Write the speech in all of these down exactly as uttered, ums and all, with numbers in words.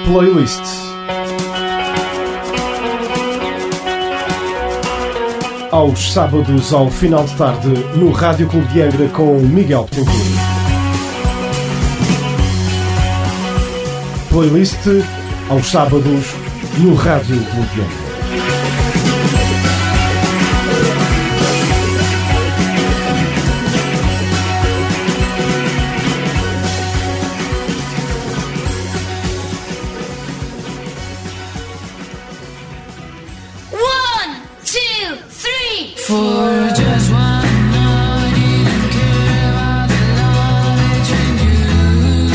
Playlist. Aos sábados, ao final de tarde, no Rádio Clube de Angra com Miguel Betancourt. Playlist aos sábados no Rádio Clube de Angra.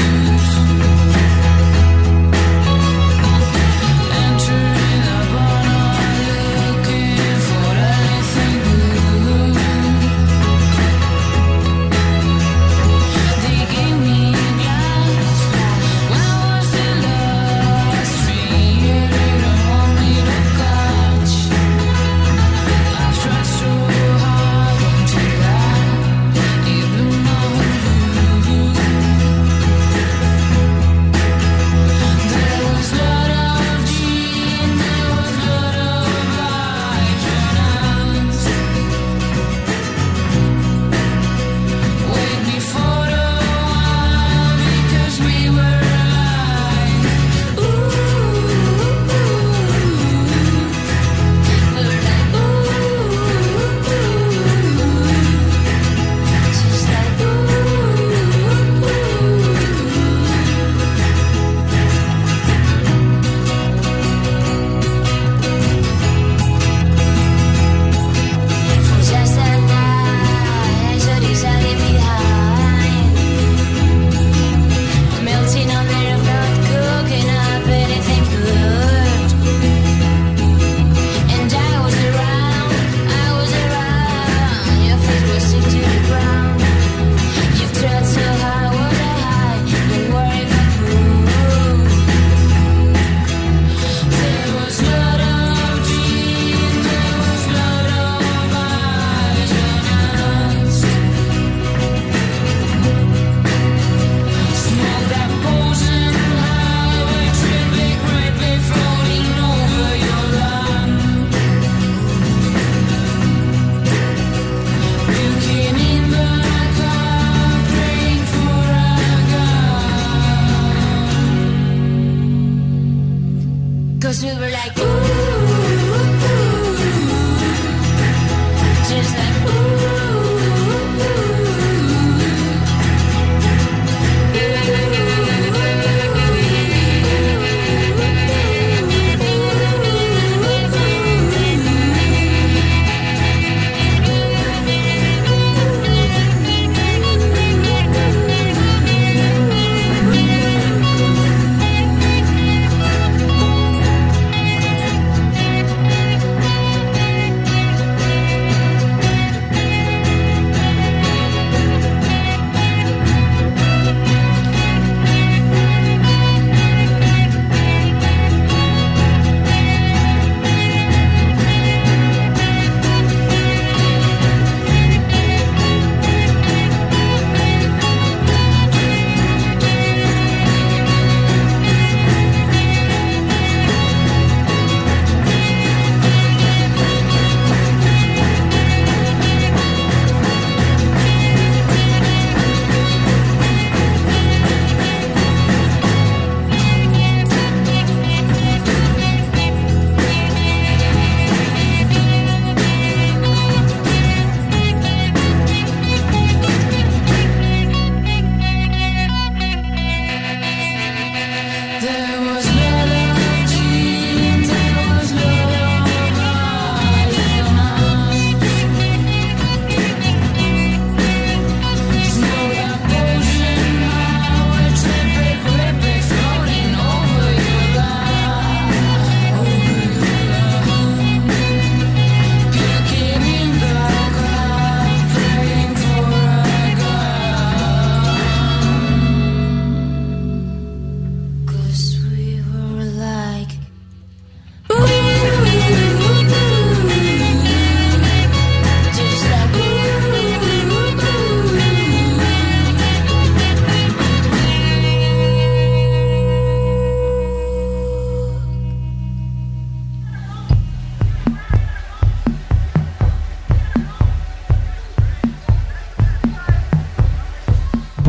Entering the bottom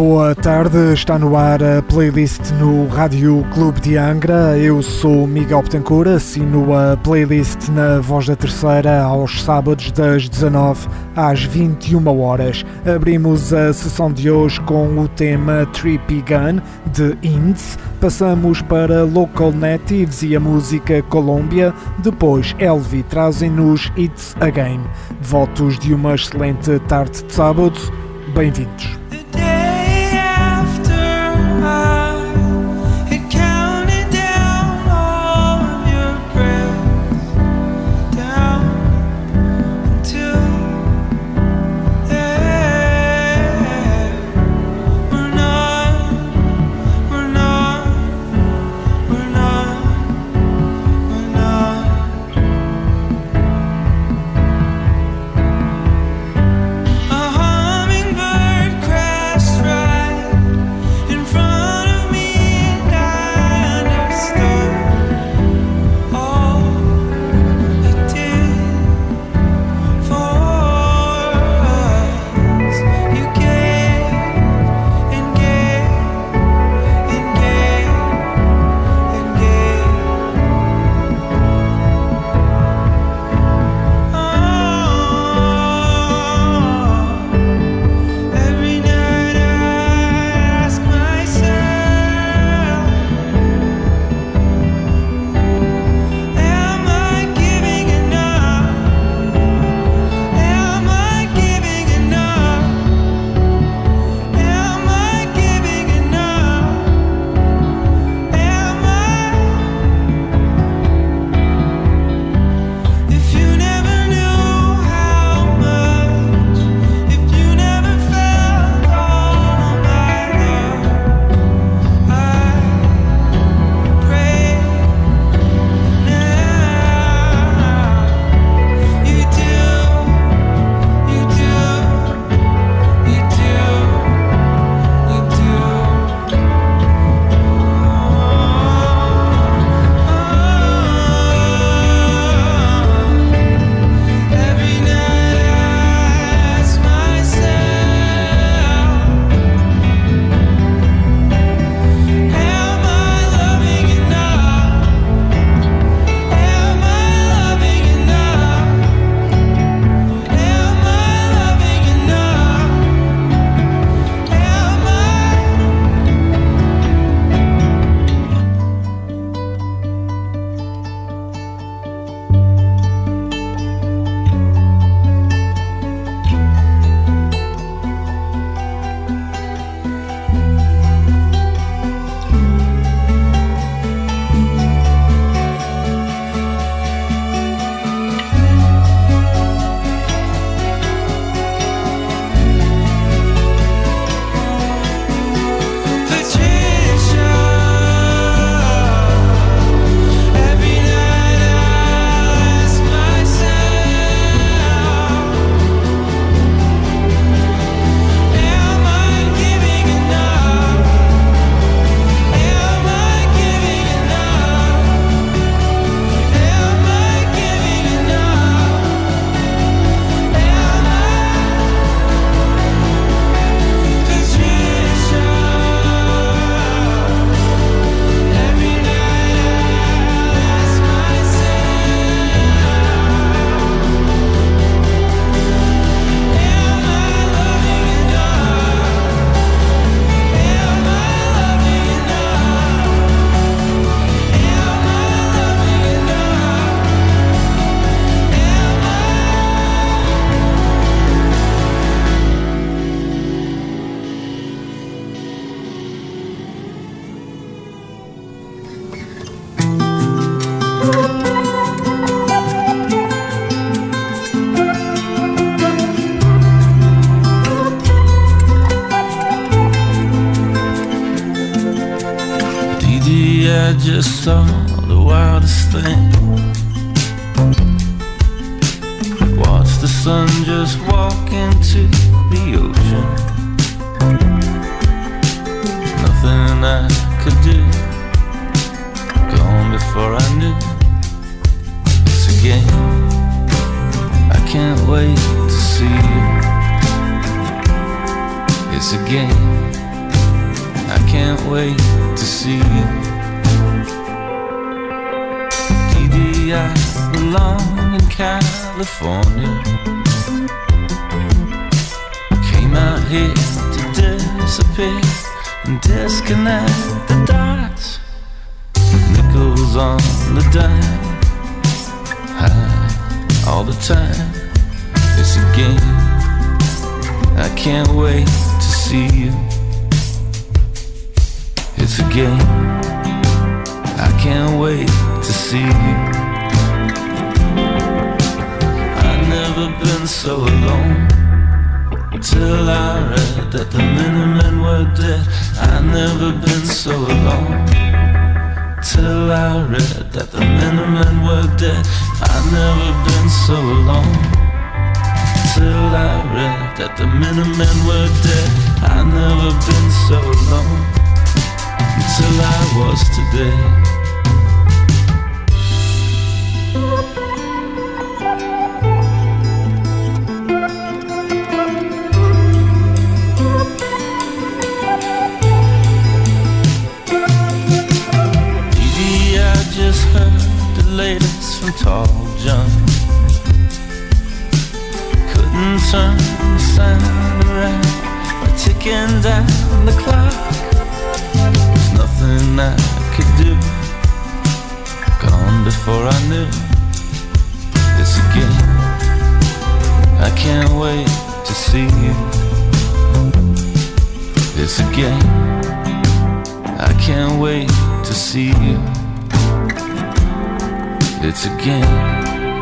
boa tarde, está no ar a playlist no Rádio Clube de Angra. Eu sou Miguel Betancourt, assino a playlist na Voz da Terceira aos sábados das dezanove às vinte e uma horas. Abrimos a sessão de hoje com o tema Trippy Gun de Inds, passamos para Local Natives e a música Colômbia, depois Elvi trazem-nos It's a Game. Votos de uma excelente tarde de sábado, bem-vindos. I just saw the wildest thing. Watched the sun just walk into the ocean. Nothing I could do, gone before I knew. It's a game, I can't wait to see you. It's a game, wait to see you. D D I belong in California. Came out here to disappear and disconnect the dots. Nickels on the dime, high all the time. It's a game, I can't wait to see you. It's a game, I can't wait to see you. I've never been so alone till I read that the Minutemen were dead. I've never been so alone till I read that the Minutemen were dead. I've never been so alone till I read that the Minutemen were dead. I've never been so alone until I was today. Just heard the latest from Tall John. Couldn't turn the sound around by ticking down the clock. There's nothing I could do, gone before I knew. It's a game, I can't wait to see you. It's a game, I can't wait to see you. It's a game.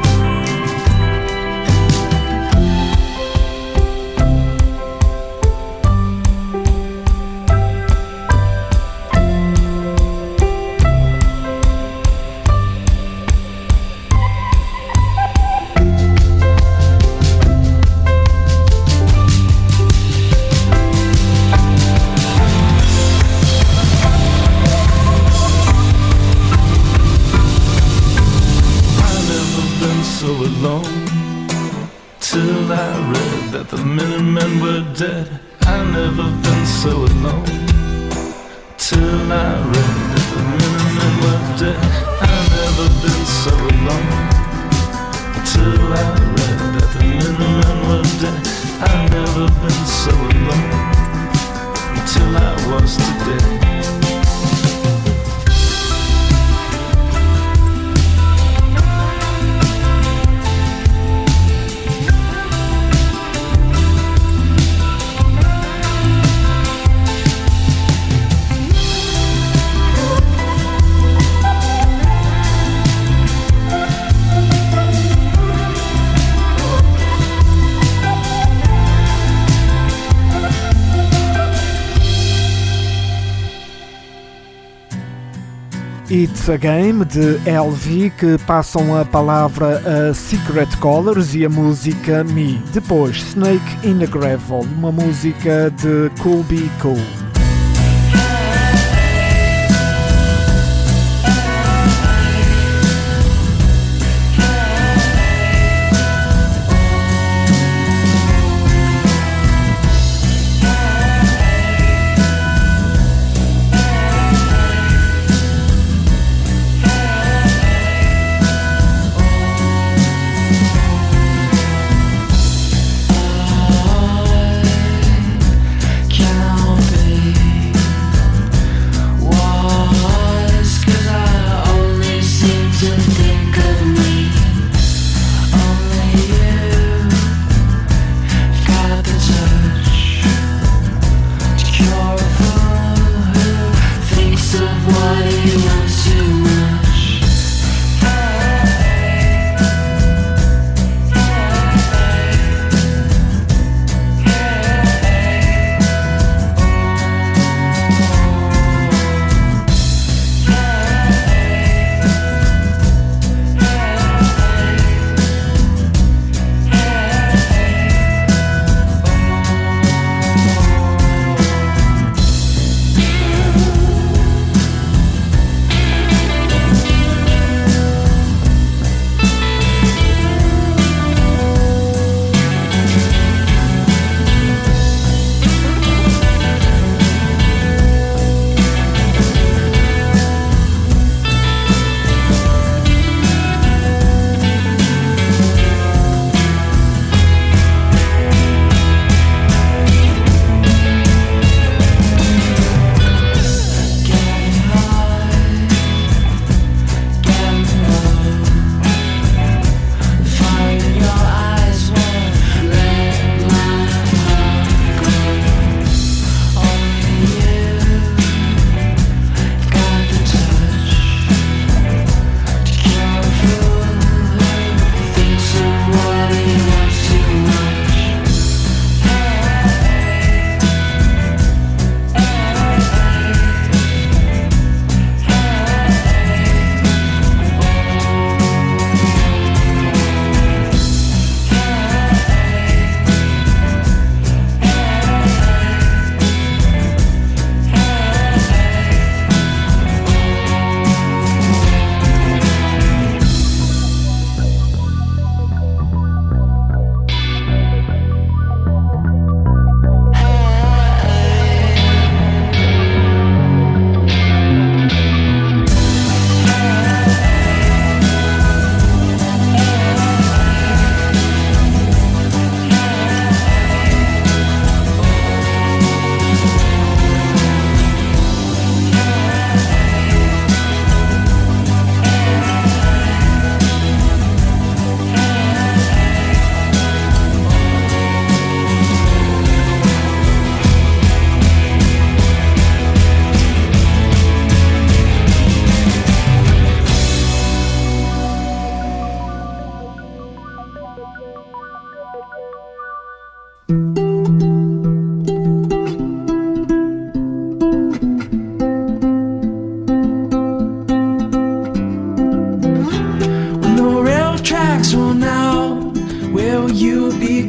Till I read that the Minutemen were dead. I've never been so alone till I read that the Minutemen were dead. I've never been so alone till I read that the Minutemen were dead. I've never been so alone until I was today. It's a Game, de L V, que passam a palavra a Secret Colors e a música Me. Depois, Snake in the Gravel, uma música de Cool Be Cool.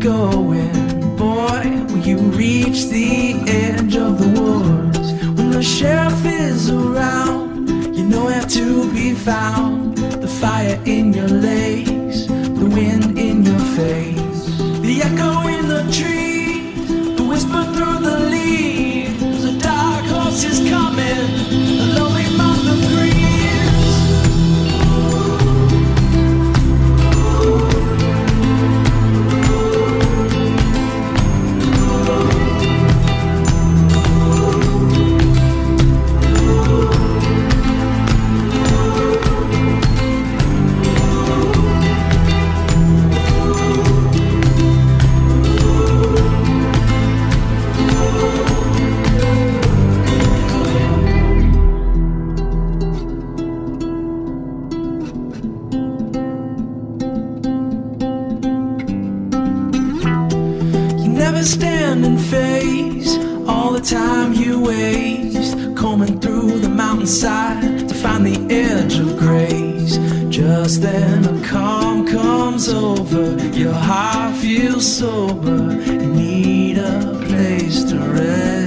going? Boy, will you reach the edge of the woods? When the sheriff is around, you know where to be found. The fire in your legs, the wind in your face, the echo in the trees, the whisper through the leaves. A dark horse is coming, a lonely mouth of green. Stand and face all the time you waste, combing through the mountainside to find the edge of grace. Just then a calm comes over, your heart feels sober, you need a place to rest.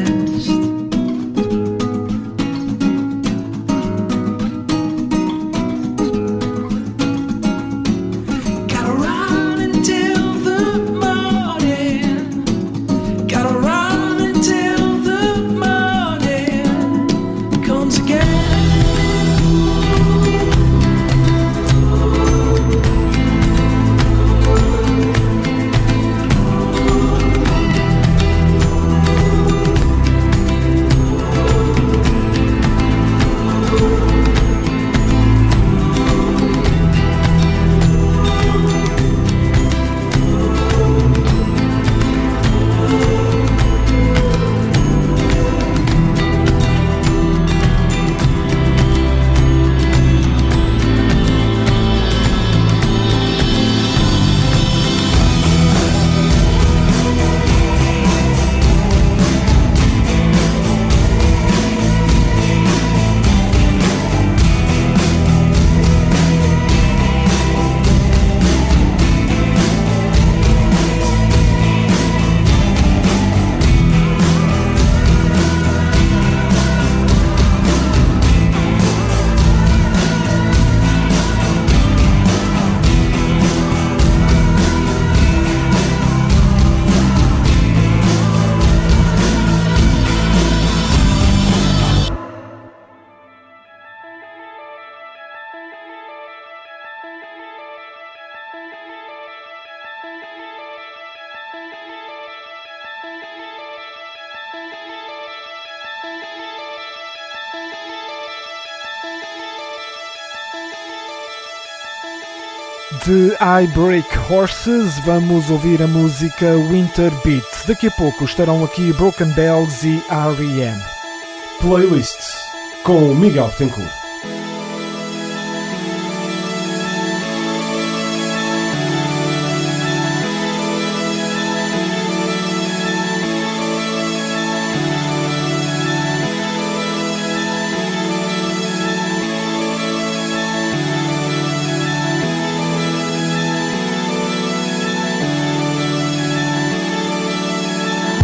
De I Break Horses, vamos ouvir a música Winter Beat. Daqui a pouco estarão aqui Broken Bells e R E M. Playlist com Miguel Betancourt.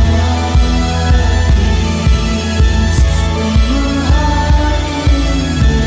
When your heart is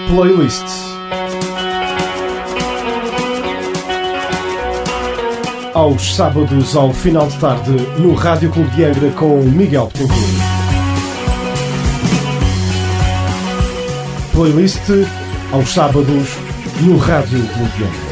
Playlists. Aos sábados, ao final de tarde, no Rádio Clube de Angra com Miguel Betancourt. Playlist aos sábados no Rádio Clube de Angra.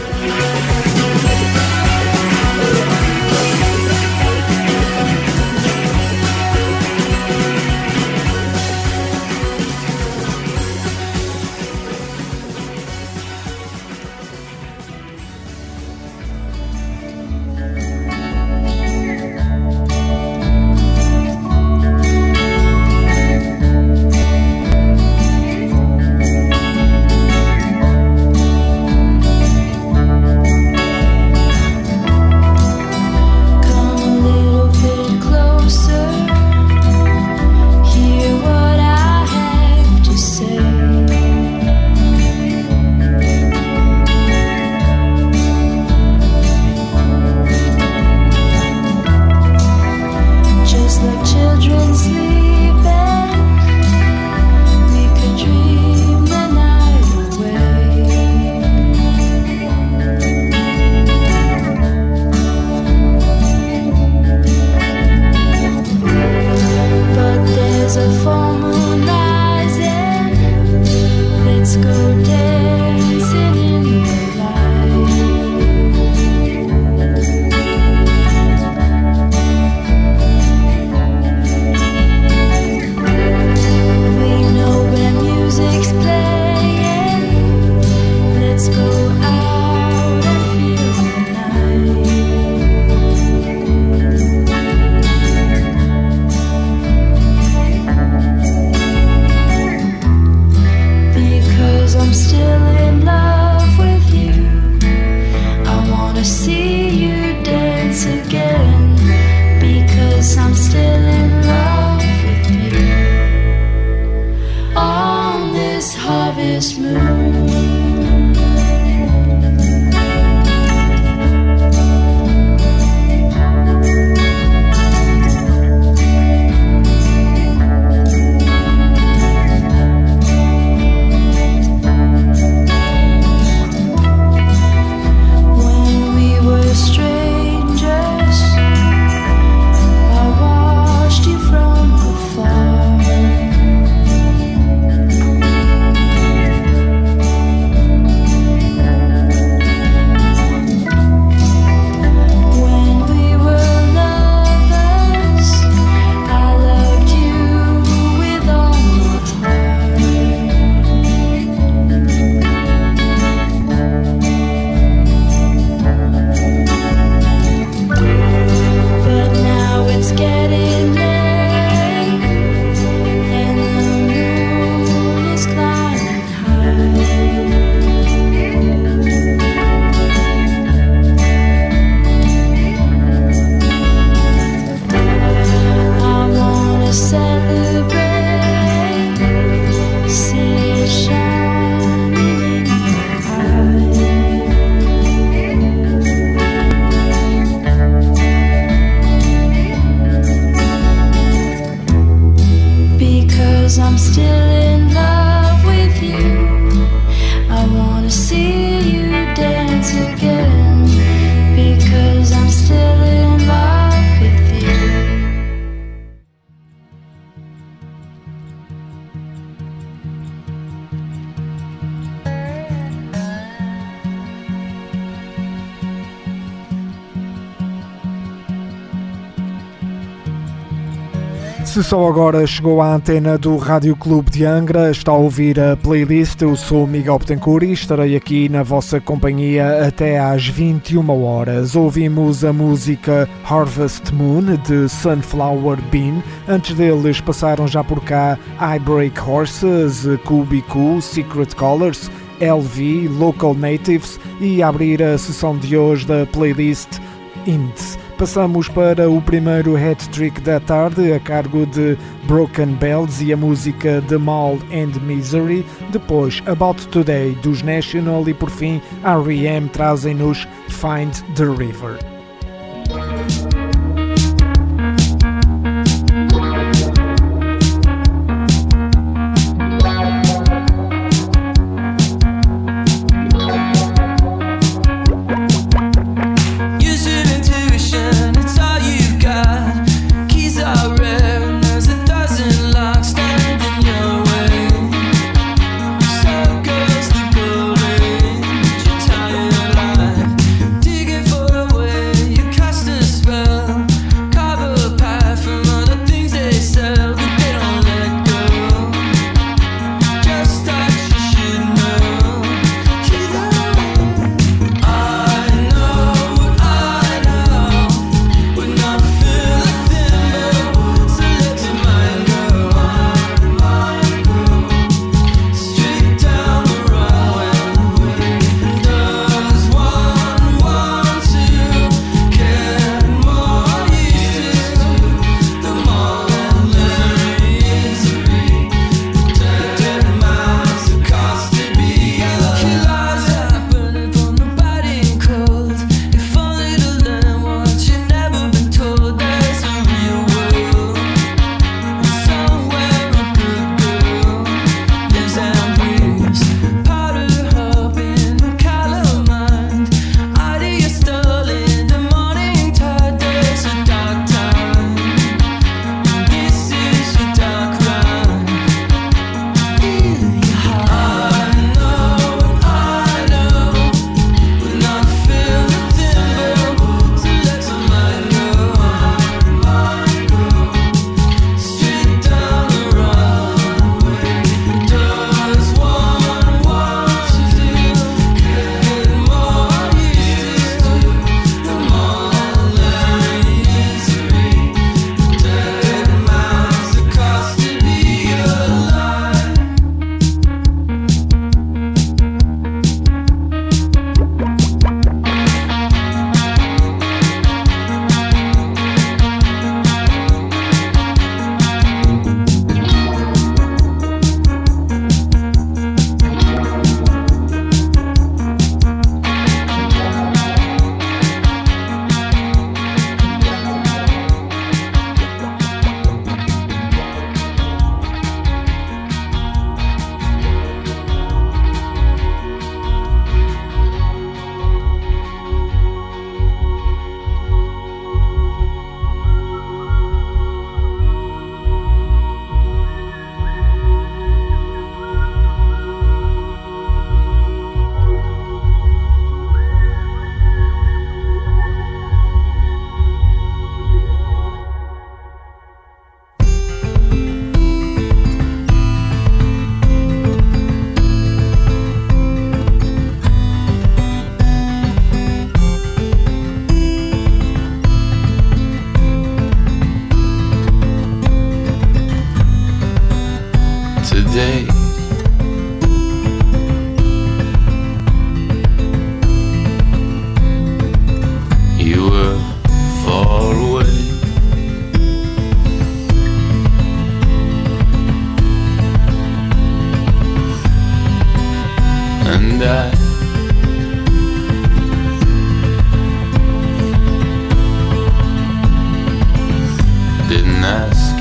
Se só agora chegou à antena do Rádio Clube de Angra, está a ouvir a playlist. Eu sou Miguel Betancourt e estarei aqui na vossa companhia até às vinte e uma horas. Ouvimos a música Harvest Moon de Sunflower Bean. Antes deles passaram já por cá I Break Horses, Kubiku, Secret Colors, L V, Local Natives e a abrir a sessão de hoje da playlist Int. Passamos para o primeiro hat-trick da tarde, a cargo de Broken Bells e a música The Mal and Misery. Depois, About Today, dos National e, por fim, R E M trazem-nos Find the River.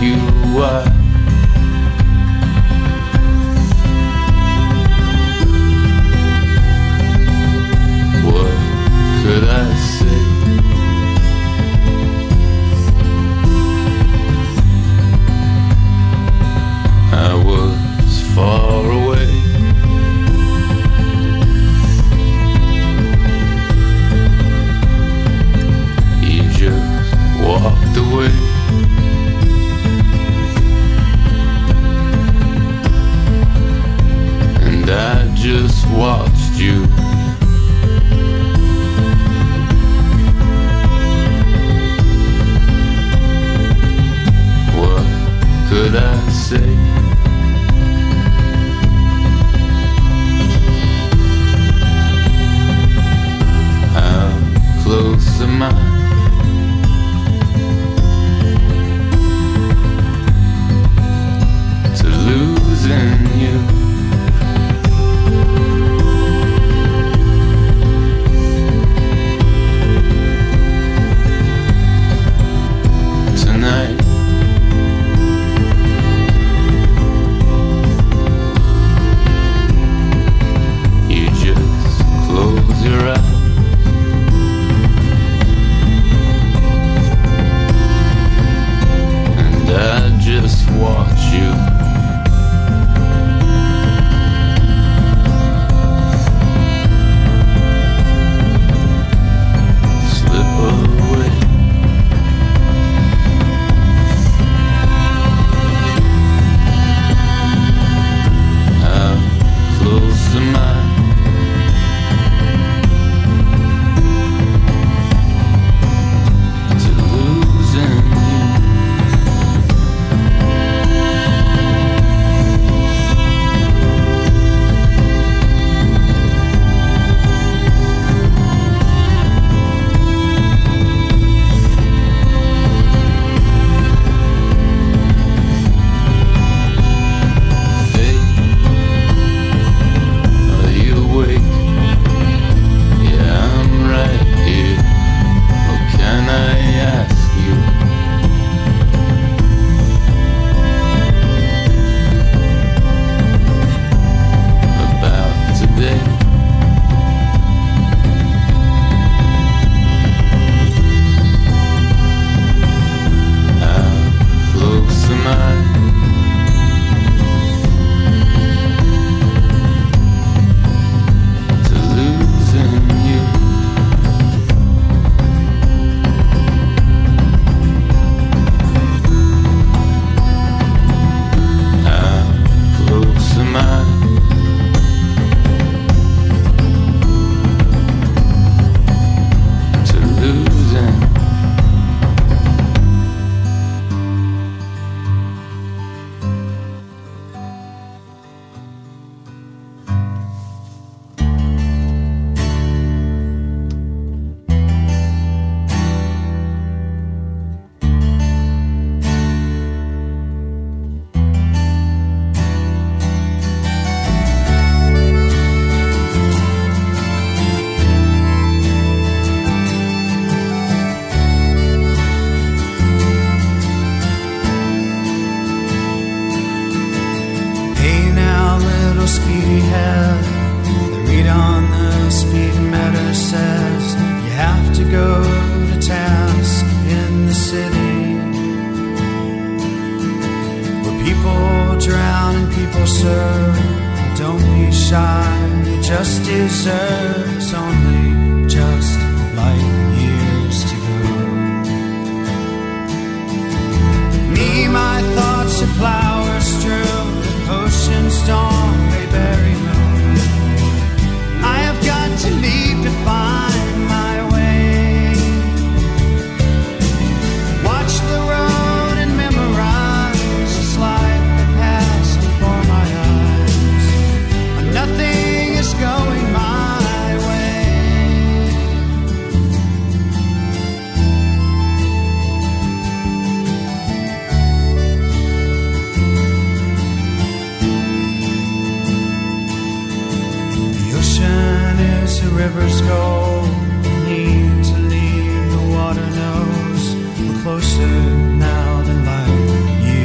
you why. What could I say? I was far away. You just walked away. And I just watched you. What could I say? Close am I to losing you? Tonight you just close your eyes. I just watch you. Slip away. How close am I to losing you? rivers go, need to leave, the water knows we're closer now than light years.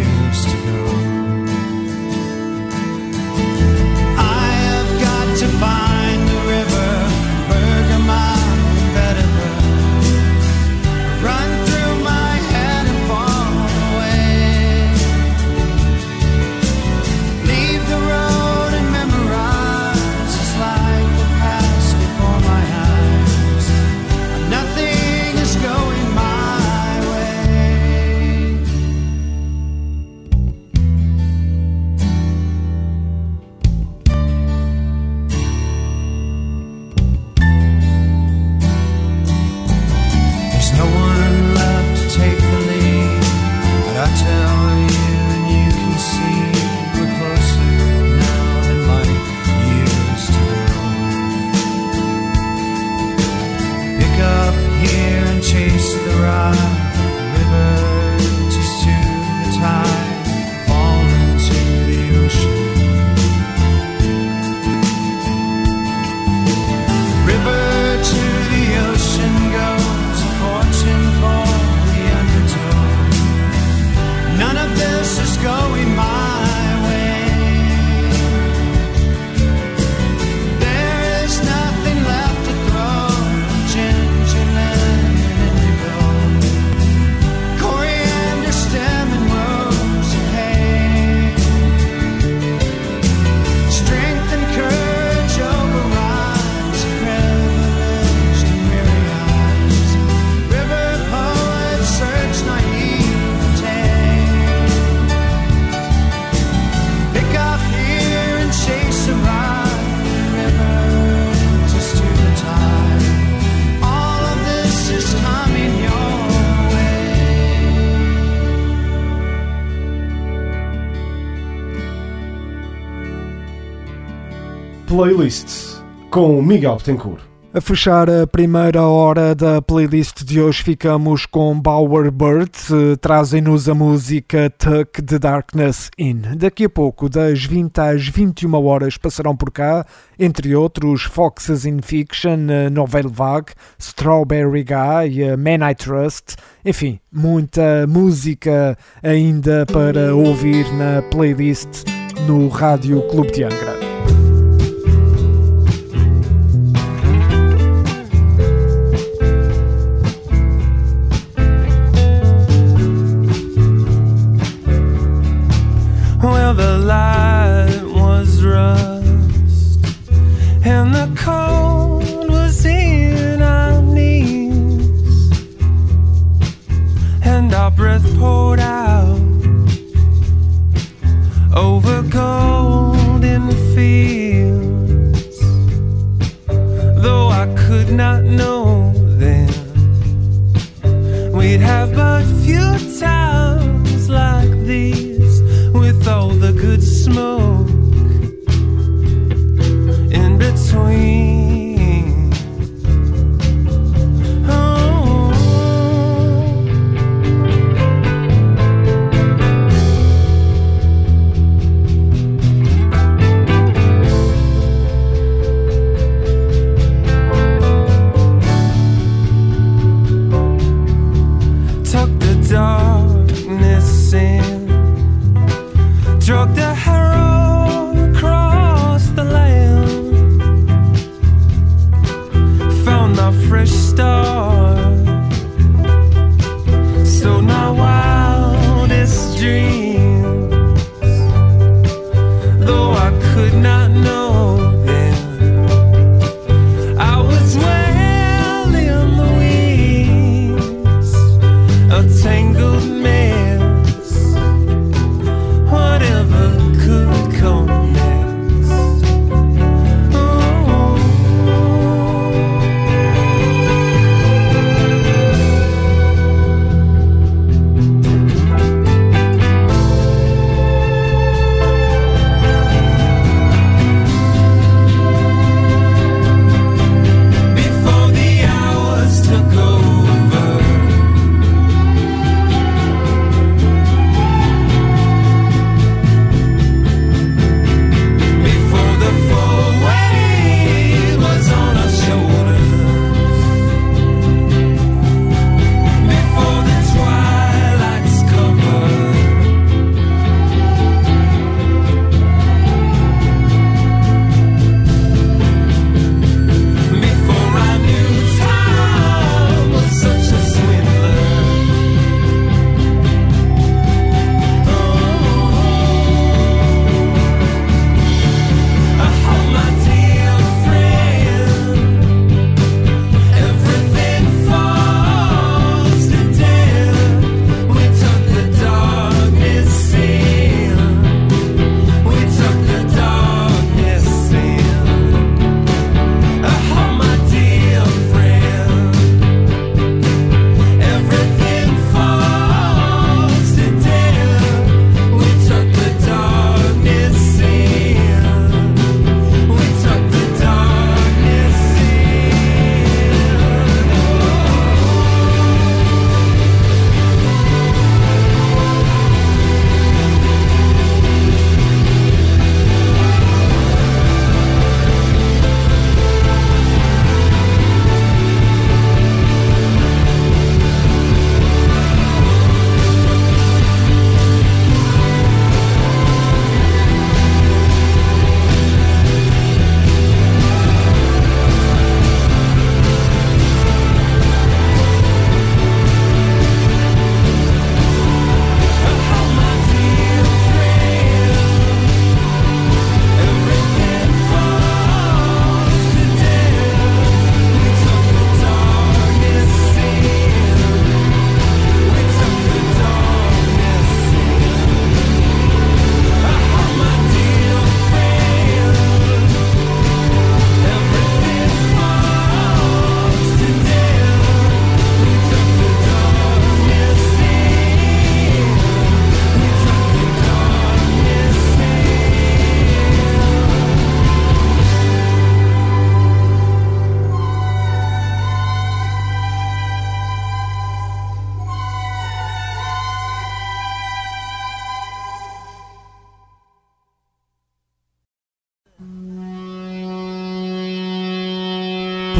Playlists com Miguel Betancourt. A fechar a primeira hora da playlist de hoje ficamos com Bowerbird, trazem-nos a música Tuck the Darkness In. Daqui a pouco, das vinte às vinte e uma horas, passarão por cá, entre outros, Foxes in Fiction, Nouvelle Vague, Strawberry Guy, Man I Trust, enfim, muita música ainda para ouvir na playlist no Rádio Clube de Angra. Well, the light was rust, and the cold was in our knees, and our breath poured out over golden fields. Though I could not know then, we'd have but few times like these, with all the good smoke in between. Oh.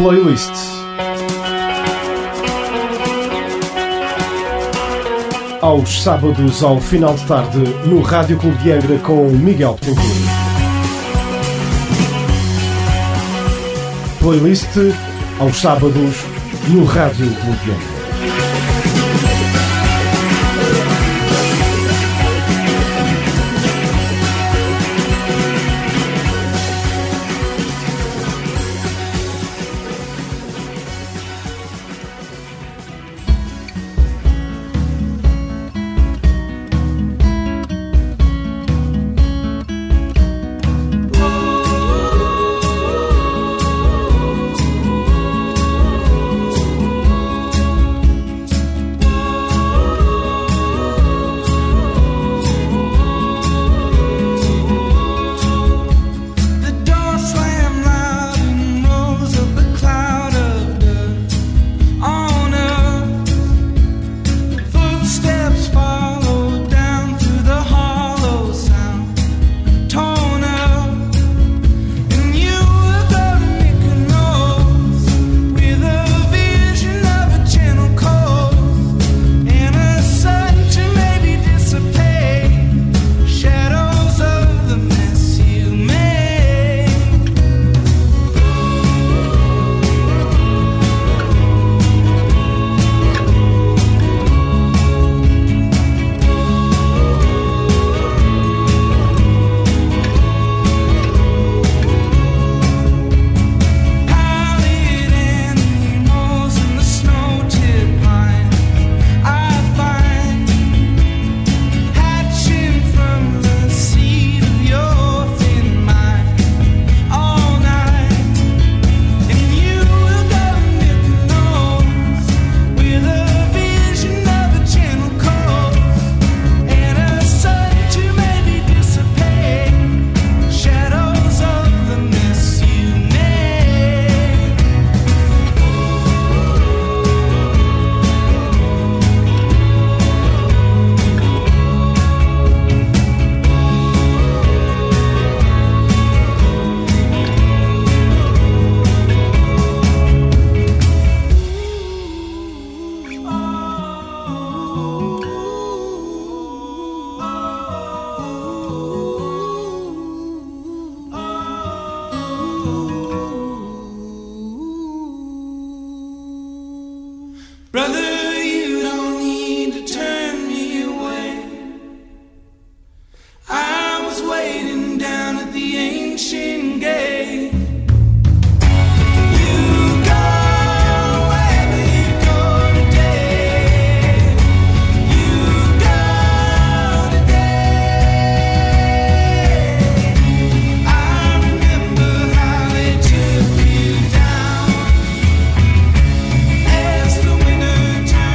Playlist. Aos sábados, ao final de tarde, no Rádio Clube de Angra com Miguel Betancourt. Playlist aos sábados no Rádio Clube de Angra. Brother, you don't need to turn me away. I was waiting down at the ancient gate. Time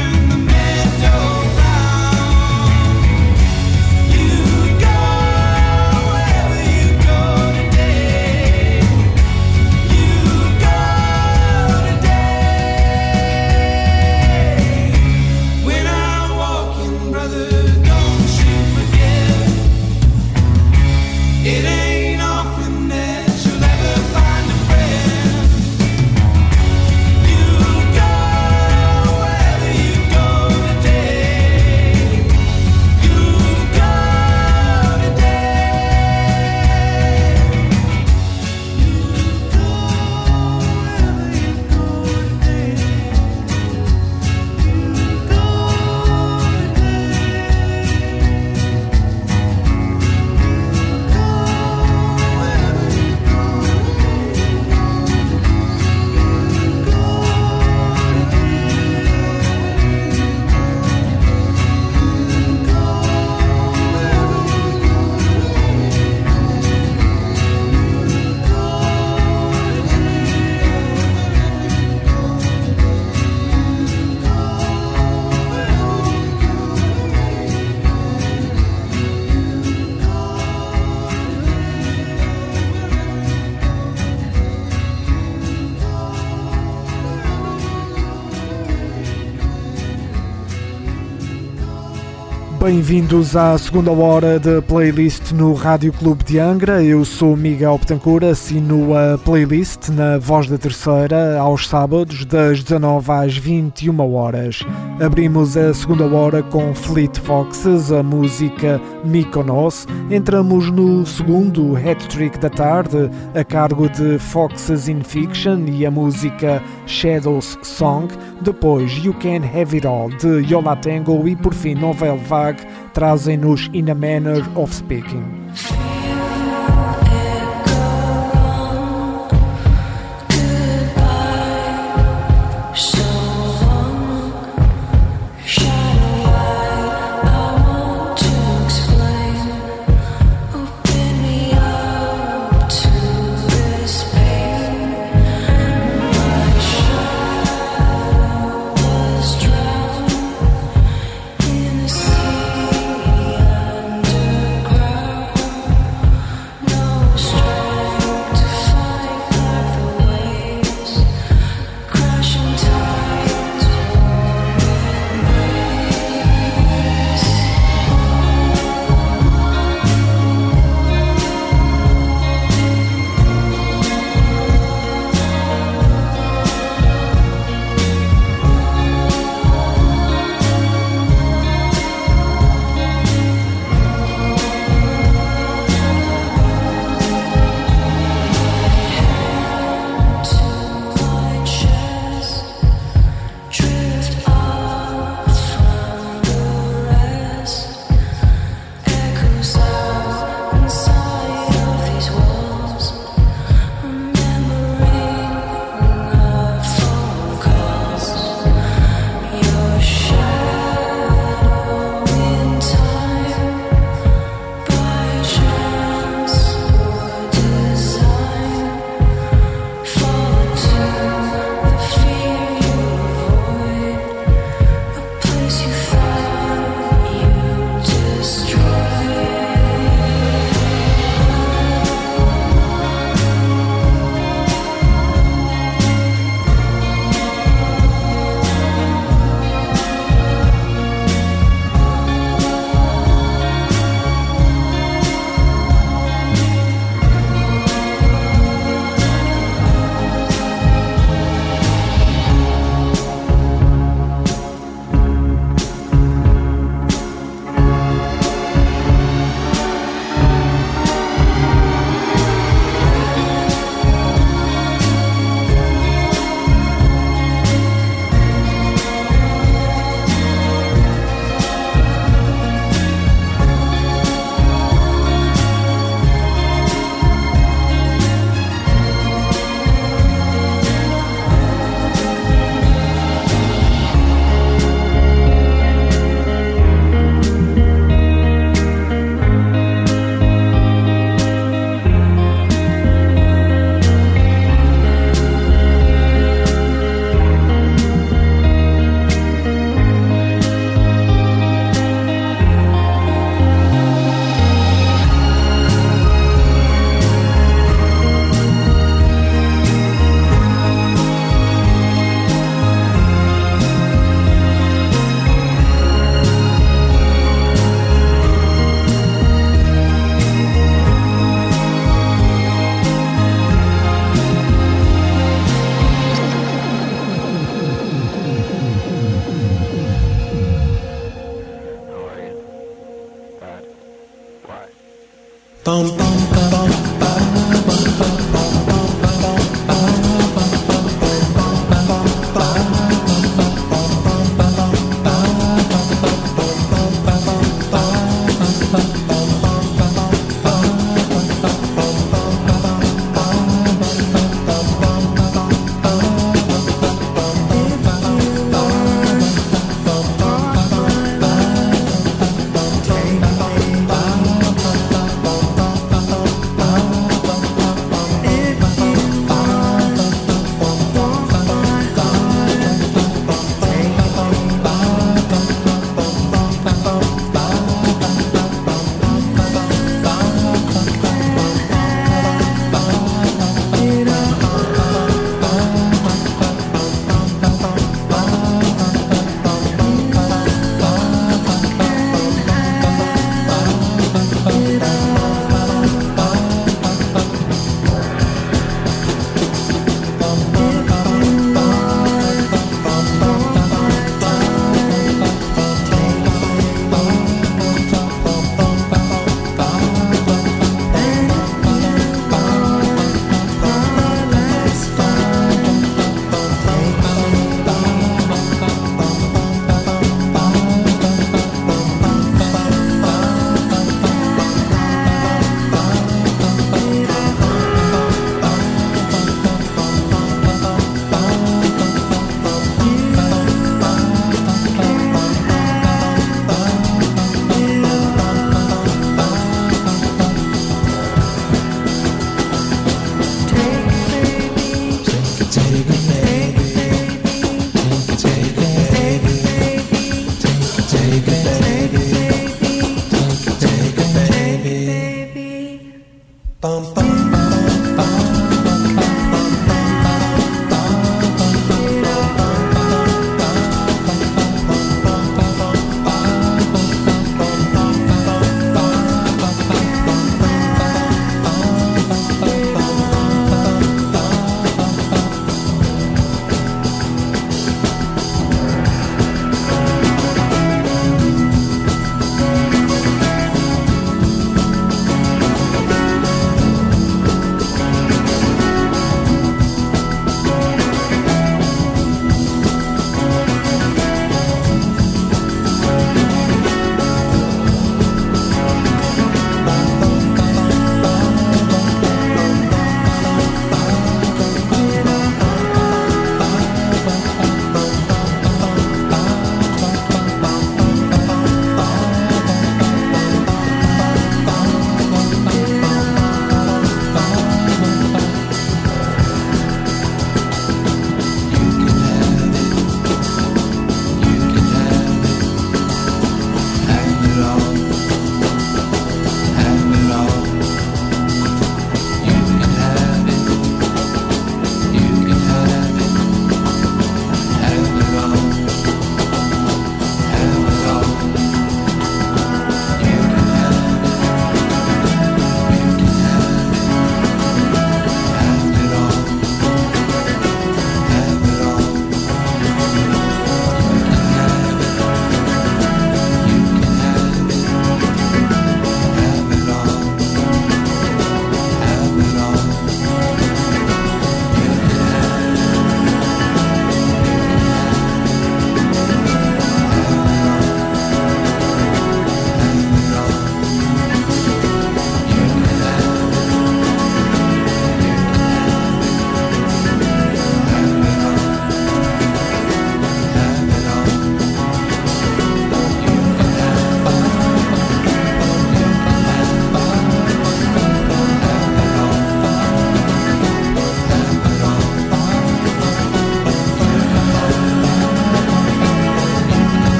Bem-vindos à segunda hora de playlist no Rádio Clube de Angra. Eu sou Miguel Betancourt, assino a playlist na Voz da Terceira aos sábados das dezanove às vinte e uma horas. Abrimos a segunda hora com Fleet Foxes, a música Mykonos. Entramos no segundo hat-trick da tarde, a cargo de Foxes in Fiction e a música Shadows Song. Depois You Can Have It All, de Yola Tango, e por fim Novel Vague trazem-nos In a Manner of Speaking.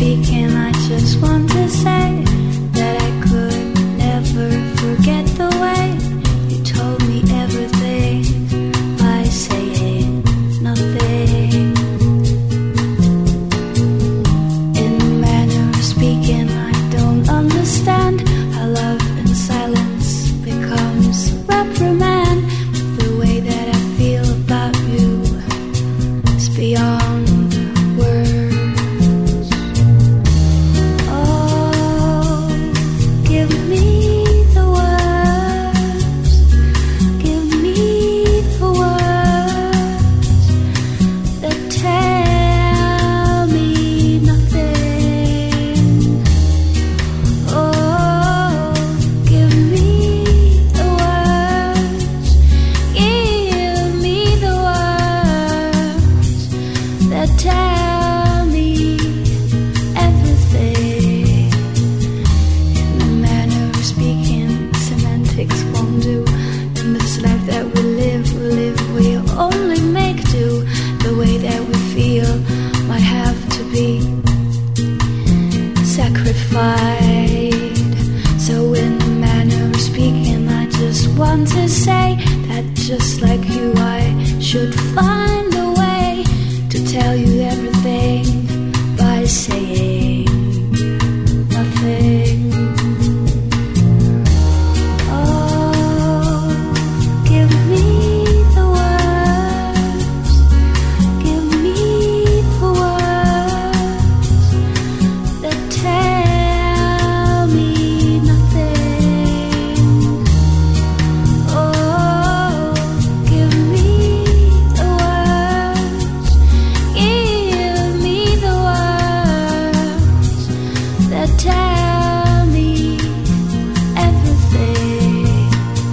speaking, I just want to say that I could never forget the way you told me everything by saying nothing. In the manner of speaking, I don't understand how love in silence becomes reprimand. The way that I feel about you is beyond words. Oh, give me the words, give me the words that tell me nothing. Oh, give me the words, give me the words that tell me everything. In the manner of speaking, semantics won't do. In this life that we live, we live, we only make do. The way that we feel might have to be sacrificed. So in the manner of speaking, I just want to say that just like you, I should find a way to tell you everything by saying nothing. Oh, give me the words, give me the words that tell me nothing. Oh, give me the words, give me the words that tell me everything.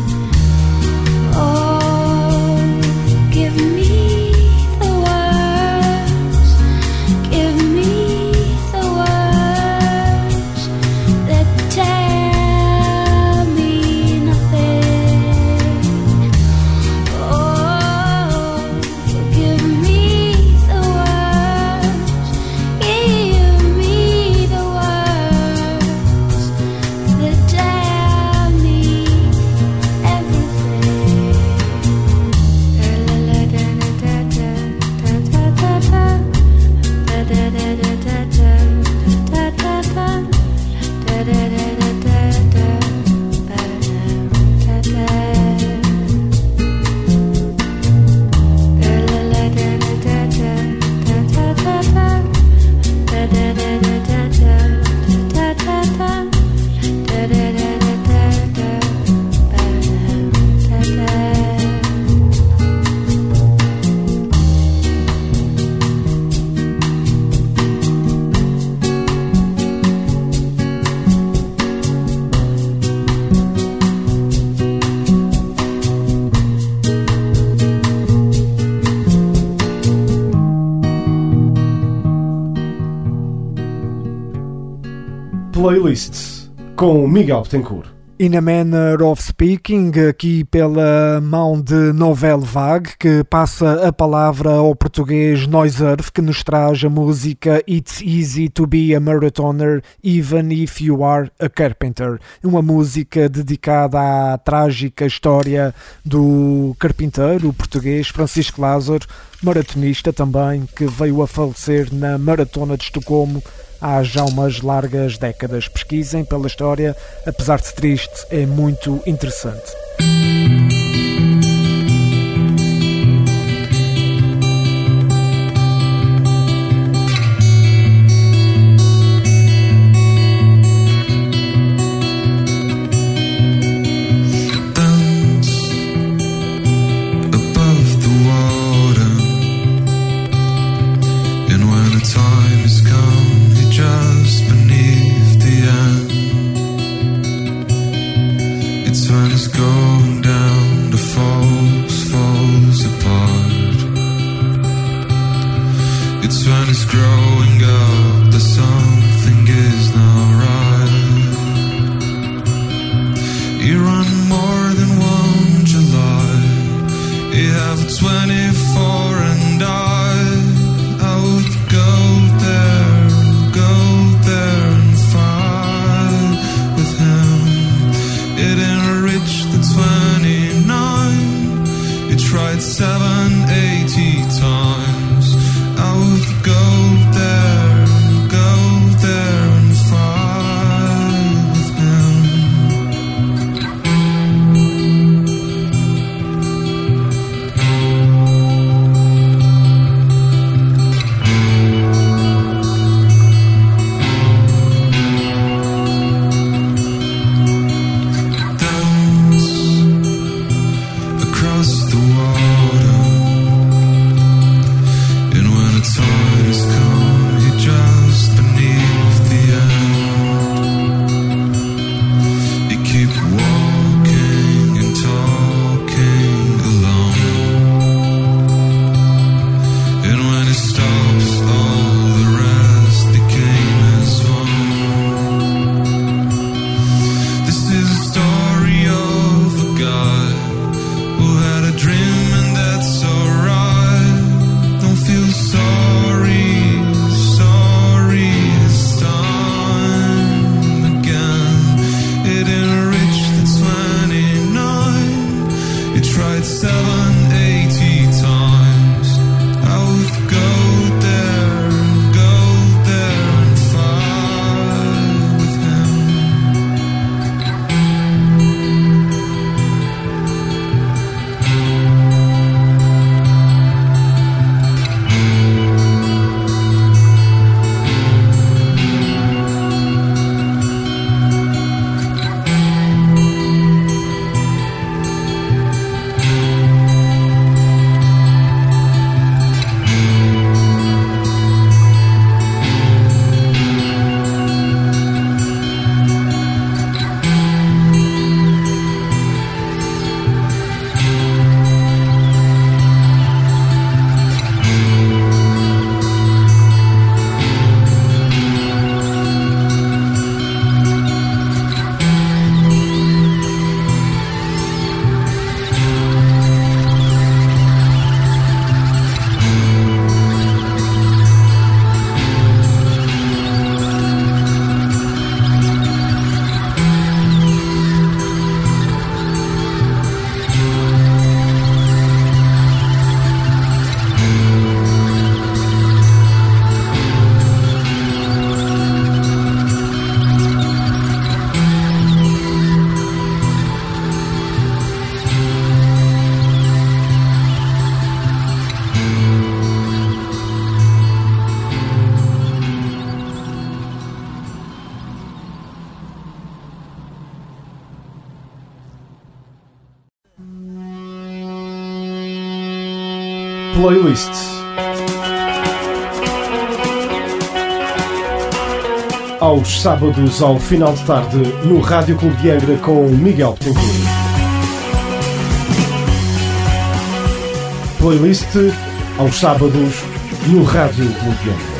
Oh, give me the words, give me the words that tell me nothing. Oh, give me the words, give me the words that tell me Playlists com Miguel Betancourt. In a Manner of Speaking, aqui pela mão de Novel Vague, que passa a palavra ao português Noise Earth, que nos traz a música It's Easy to be a Marathoner Even If You Are a Carpenter. Uma música dedicada à trágica história do carpinteiro português Francisco Lázaro, maratonista também, que veio a falecer na Maratona de Estocolmo há já umas largas décadas. Pesquisem pela história, apesar de triste, é muito interessante. Go Playlist. Aos sábados ao final de tarde no Rádio Clube de Angra com Miguel Betancourt. Playlist aos sábados no Rádio Clube de Angra.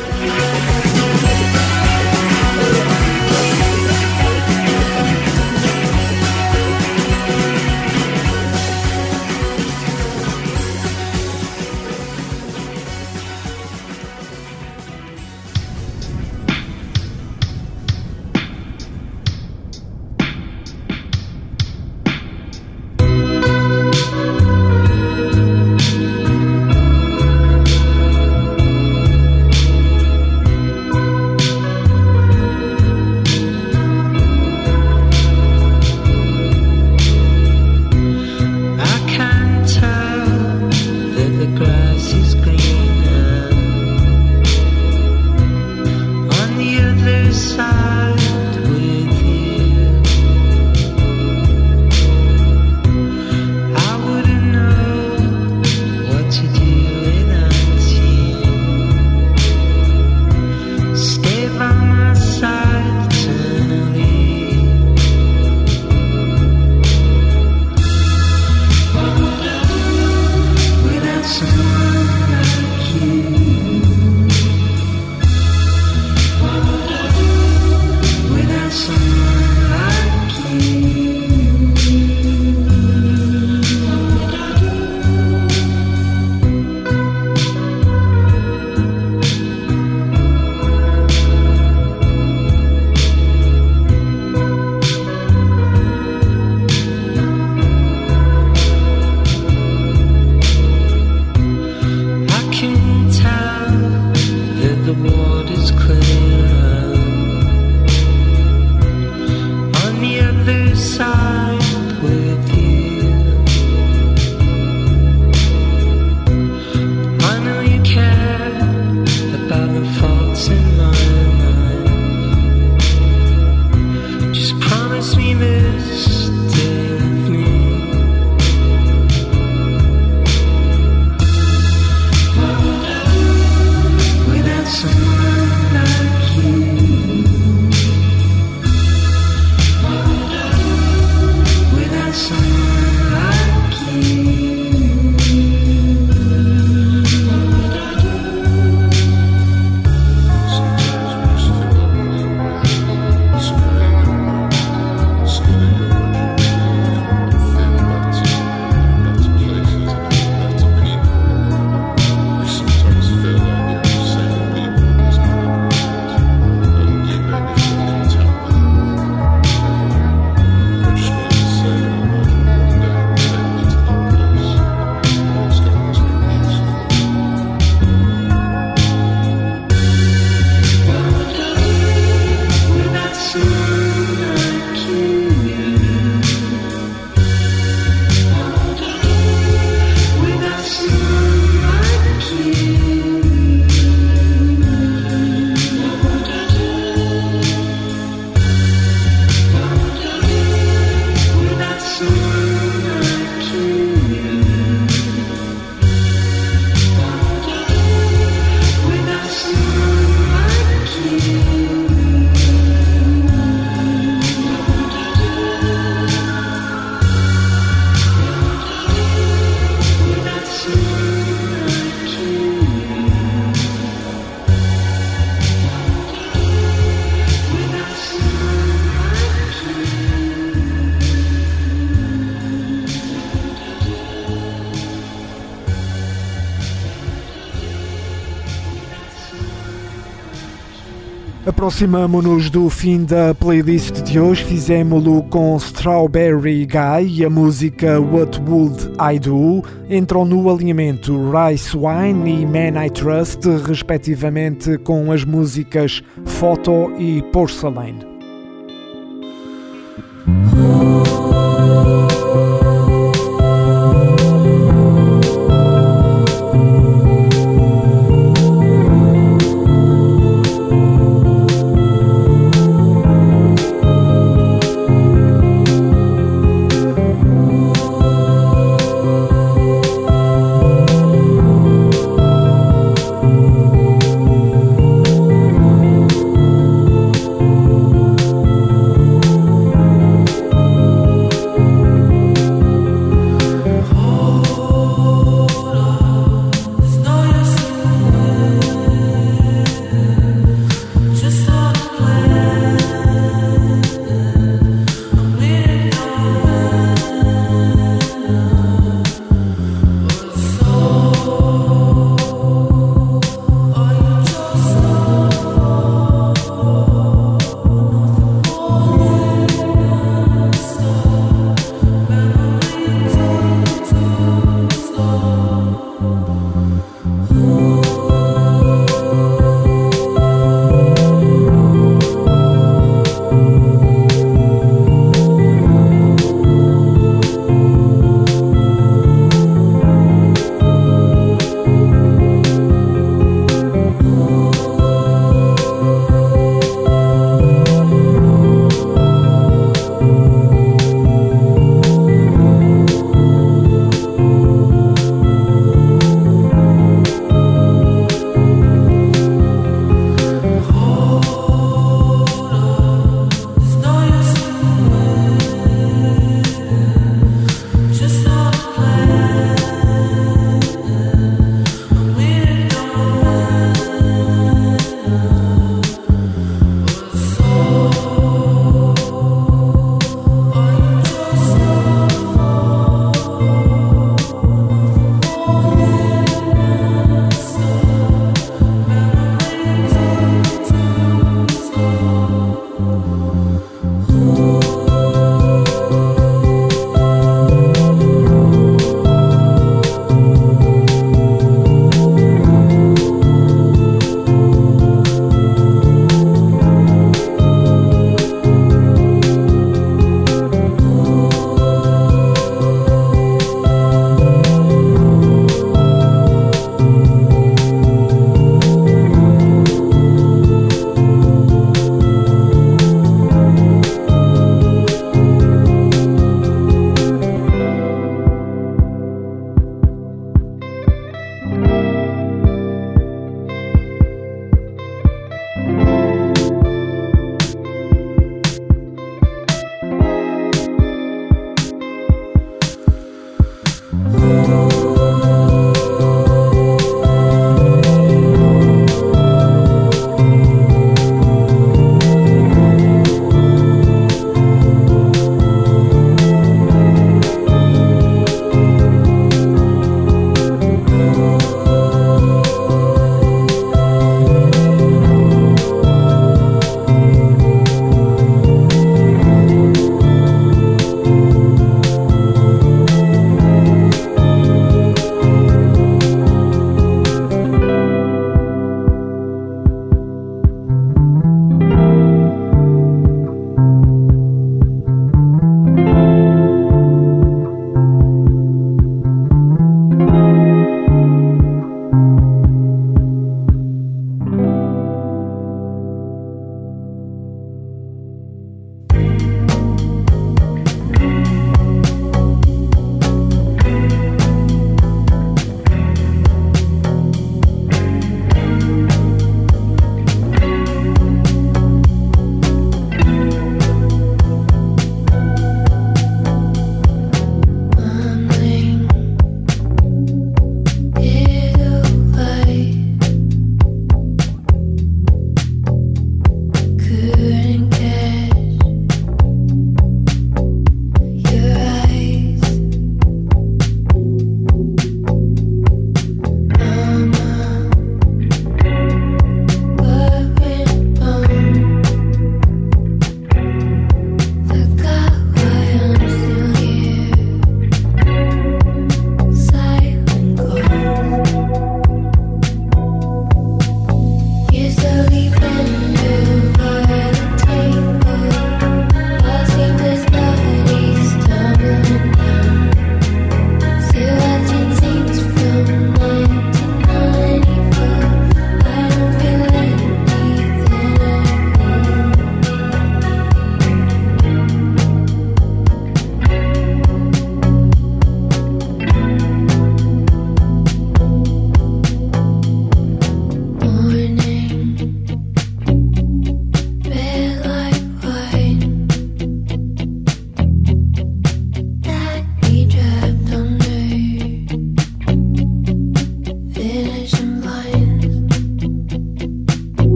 Aproximamo-nos do fim da playlist de hoje. Fizemo-lo com Strawberry Guy e a música What Would I Do. Entram no alinhamento Rice Wine e Man I Trust, respectivamente, com as músicas Photo e Porcelain.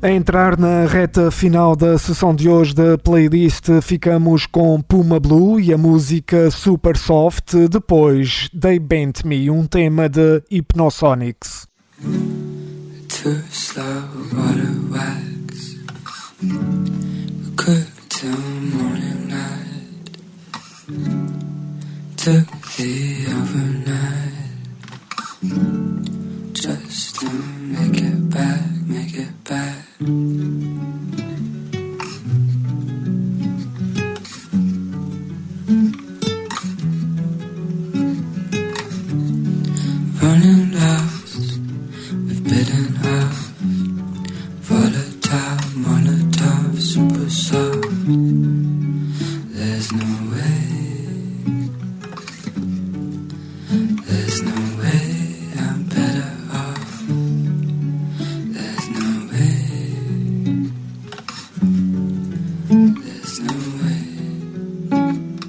A entrar na reta final da sessão de hoje da playlist, ficamos com Puma Blue e a música Super Soft, depois They Bent Me, um tema de Hypnosonics. Too slow water wax, cook till morning light, took the overnight, just to make it back, make it back. Running lost, we've bitten off, volatile, Molotov, super soft. There's no way, there's no way I'm better off. There's no way, there's no way.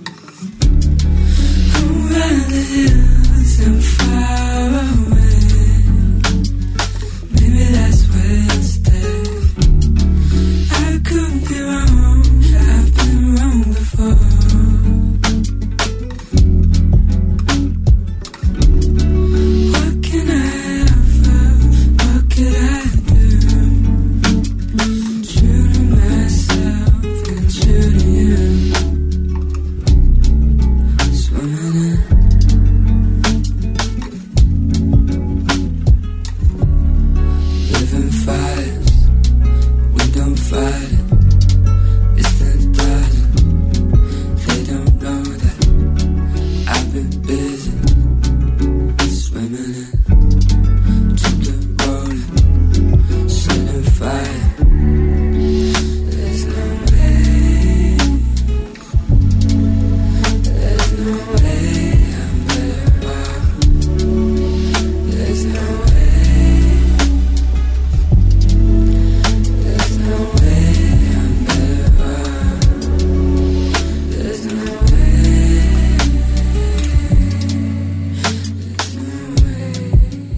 Around the hills and far away, maybe that's where I'll stay. I could be wrong, I've been wrong before. What can I offer? What could I do? True to myself and true to you. Swimming in, living fires, we don't fight it. It's the darling, they don't know that I've been busy swimming in, took the rolling, setting fire. There's no way, there's no way I'm better off. There's no way, there's no way I'm better off. There's no way, there's no way.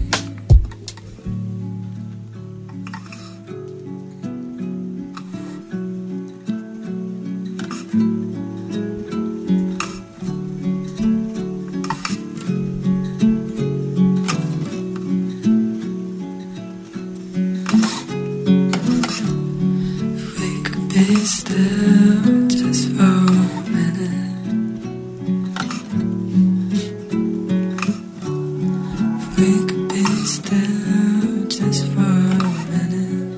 If we could be still just for a minute. If we could be still just for a minute.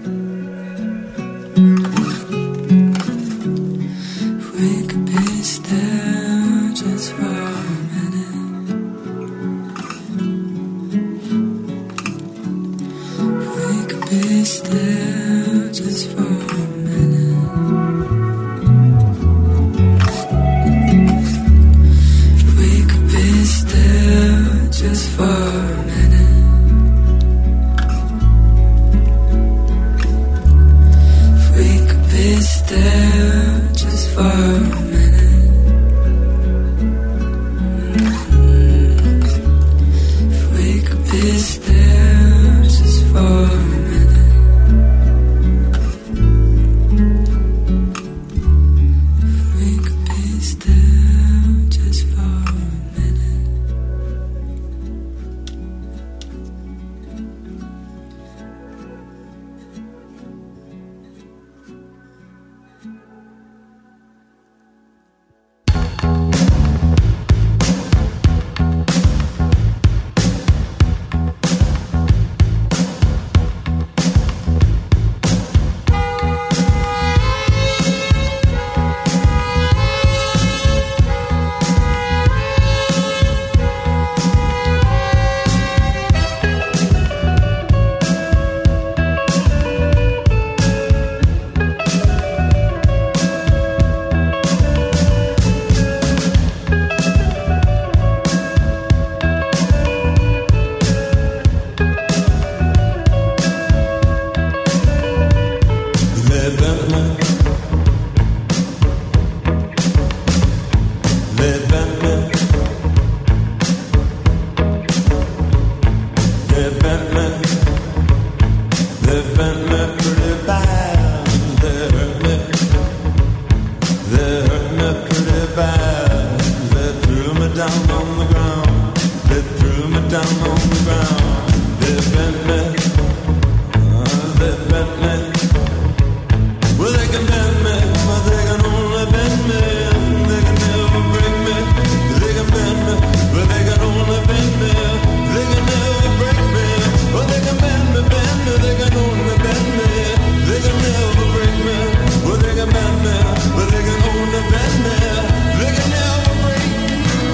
If we could be still just for a minute. If we could be still just for a minute. If we could be still just for a minute. down on the ground. They threw me down on the ground. They bent me, uh, they bent me. Well, they can bend me, but they can only bend me. They can never break me. They can bend me, but they can only bend me. They can never break me. Well, they can bend me, bend me. They can only bend me. They can never break me. Well, they can bend me, but they can only bend me. They can never break me.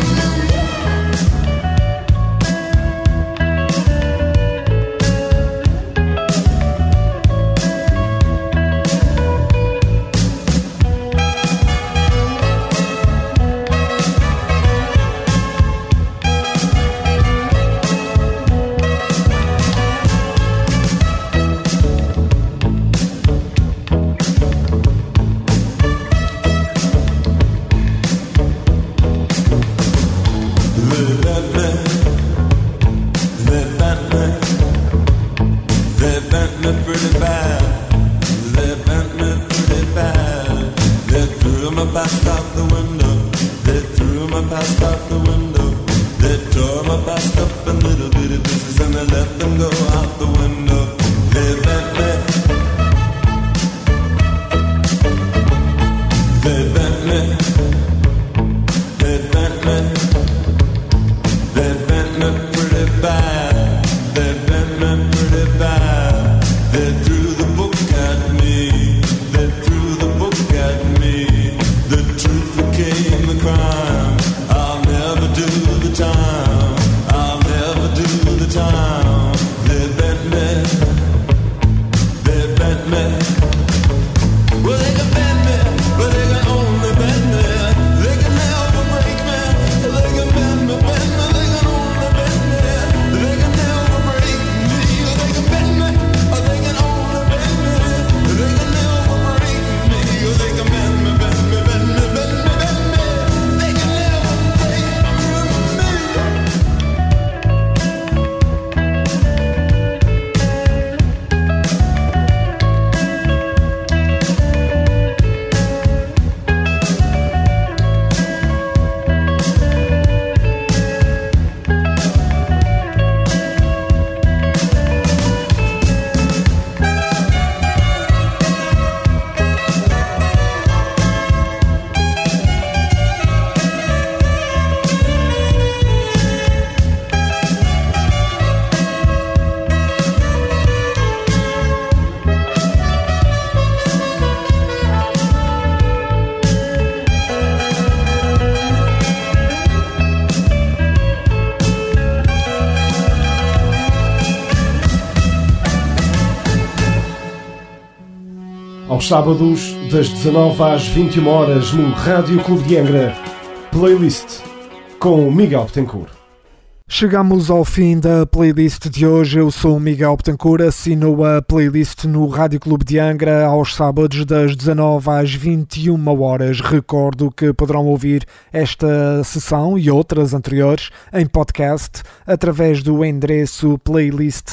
Aos sábados, das dezanove às vinte e uma horas, no Rádio Clube de Angra, Playlist com Miguel Betancourt. Chegamos ao fim da playlist de hoje. Eu sou o Miguel Betancourt, assino a playlist no Rádio Clube de Angra aos sábados das dezanove às vinte e uma horas. Recordo que poderão ouvir esta sessão e outras anteriores em podcast através do endereço playlist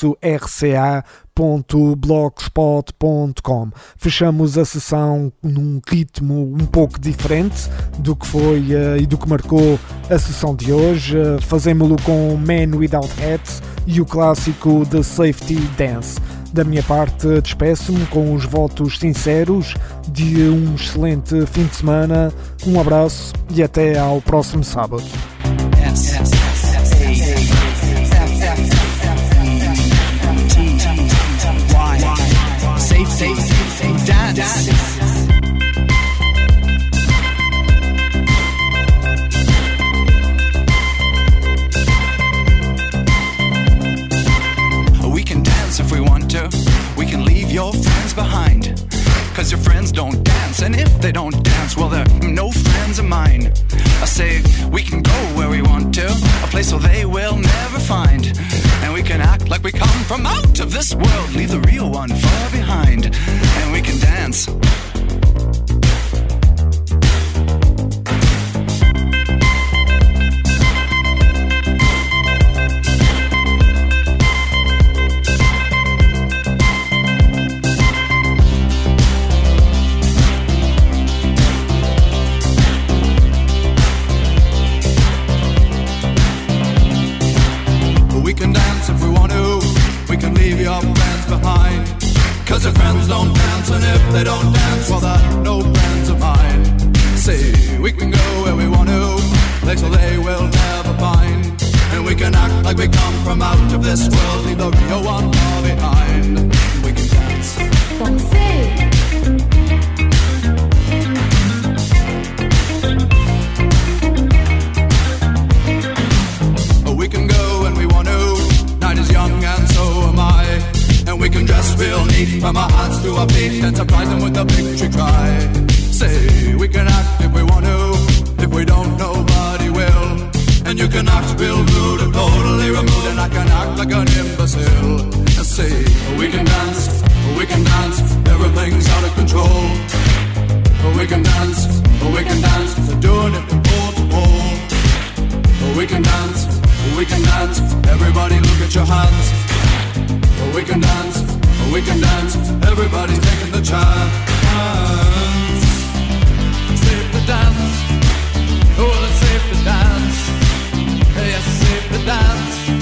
R C A ponto blogspot ponto com. Fechamos a sessão num ritmo um pouco diferente do que foi uh, e do que marcou a sessão de hoje. Uh, Fazemos-lo com Man Without Hats e o clássico The Safety Dance. Da minha parte, despeço-me com os votos sinceros de um excelente fim de semana. Um abraço e até ao próximo sábado. Yes, yes, yes, yes, yes. Safe, safe, safe, dance. We can dance if we want to. We can leave your friends behind. Cause your friends don't dance, and if they don't dance, well, they're no friends of mine. I say we can go where we want to, a place where they will never find. And we can act like we come from out of this world, leave the real one far behind. And we can dance. behind. Cause your friends don't dance, and if they don't dance, well, they're no friends of mine. See, we can go where we want to, places they will never find. And we can act like we come from out of this world, leave the real one far behind. And we can dance. Danser. We can go when we want to, night is young and so am I. And we can dress real neat from our hearts to our feet and surprise them with a victory cry. Say, we can act if we want to, if we don't, nobody will. And you can act real rude and totally removed, and I can act like an imbecile. And say, we can dance, we can dance, everything's out of control. We can dance, we can dance, doing it from pole to pole. We can dance, we can dance, everybody look at your hands. We can dance, we can dance, everybody's taking the chance. Safe to dance, oh, it's safe to dance. Yes, it's safe to dance.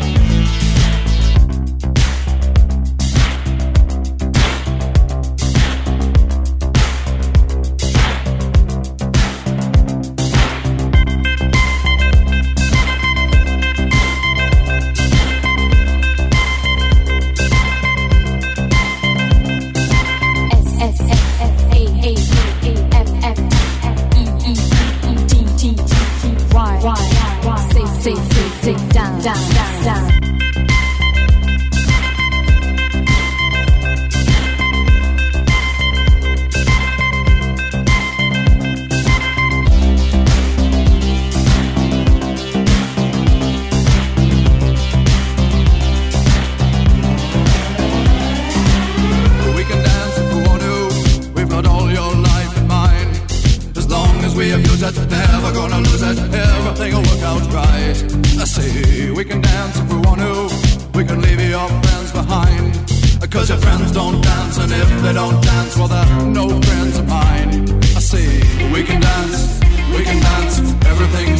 Never gonna lose it, everything will work out right. I say, we can dance if we want to, we can leave your friends behind. Cause your friends don't dance, and if they don't dance, well, they're no friends of mine. I say, we can dance, we can dance, everything